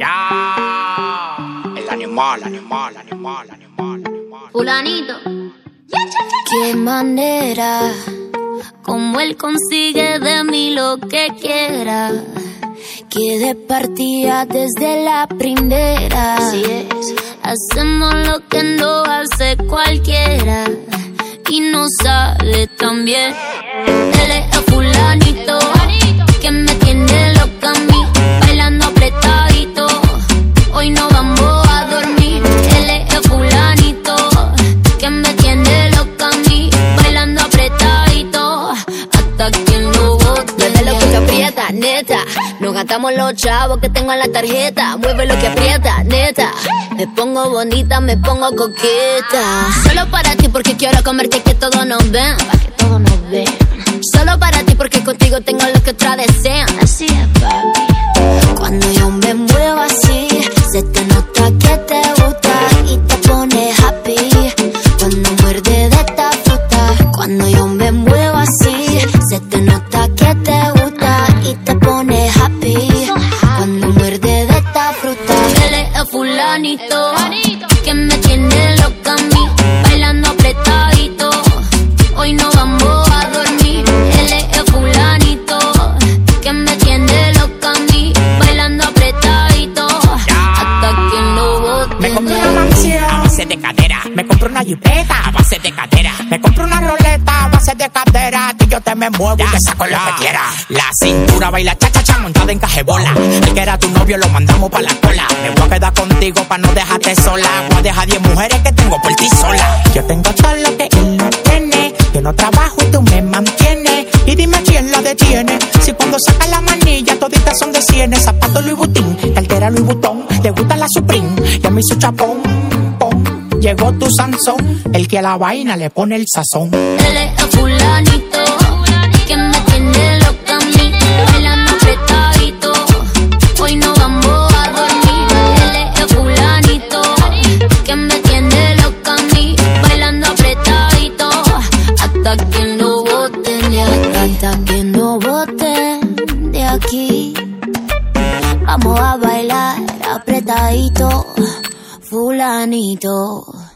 Ya. El animal. Fulanito. Qué manera, como él consigue de mí lo que quiera. Que de partida desde la primera. Así es. Hacemos lo que no hace cualquiera y nos sale tan bien. Él es el fulanito que me tiene loca a mí, bailando apretadito. Hoy no vamos a dormir. Él es el fulanito que me tiene loca a mí, bailando apretadito hasta que lo bote. Mueve lo que te aprieta, neta. Nos gastamos los chavos que tengo en la tarjeta. Mueve lo que aprieta, neta. Me pongo bonita, me pongo coqueta. Solo para ti porque quiero comerte y que todos nos ven. Pa' que todos nos vean. Solo para ti porque contigo tengo lo que otras desean. Así es, papi. Cuando yo me muevo así, se te nota que te gusta y te pone happy. Cuando muerde de esta fruta. Cuando yo me muevo así, se te nota que te gusta y te pone happy. Cuando muerde de esta fruta. Él es el fulanito que me tiene loca a mí, bailando apretadito. Hoy no vamos a dormir. Él es el fulanito que me tiene loca a mí, bailando apretadito hasta que no bote. Me compré una mansión a base de cadera. Me compré una jipeta a base de cadera. Me compré una roleta a base de cadera. Que yo te me muevo y te saco lo que quieras. La cintura baila cha-cha-cha montada en cajebola. El que era tu novio lo mandamos pa' la cola. Me voy a quedar contigo pa' no dejarte sola. Voy a dejar 10 mujeres que tengo por ti sola. Yo tengo todo lo que él no tiene. Yo no trabajo y tú me mantienes. Y dime quién la detiene. Si cuando saca la manilla toditas son de cienes. Zapatos Louis Vuitton, cartera Louis Vuitton. Le gusta la Supreme y a mí su chapón. Llegó tu Sansón, el que a la vaina le pone el sazón. Él es el fulanito que me tiene loca a mí, bailando apretadito. Hoy no vamos a dormir. Él es el fulanito que me tiene loca a mí, bailando apretadito hasta que no boten de aquí. Hasta que no boten de aquí. Vamos a bailar apretadito, fulanito.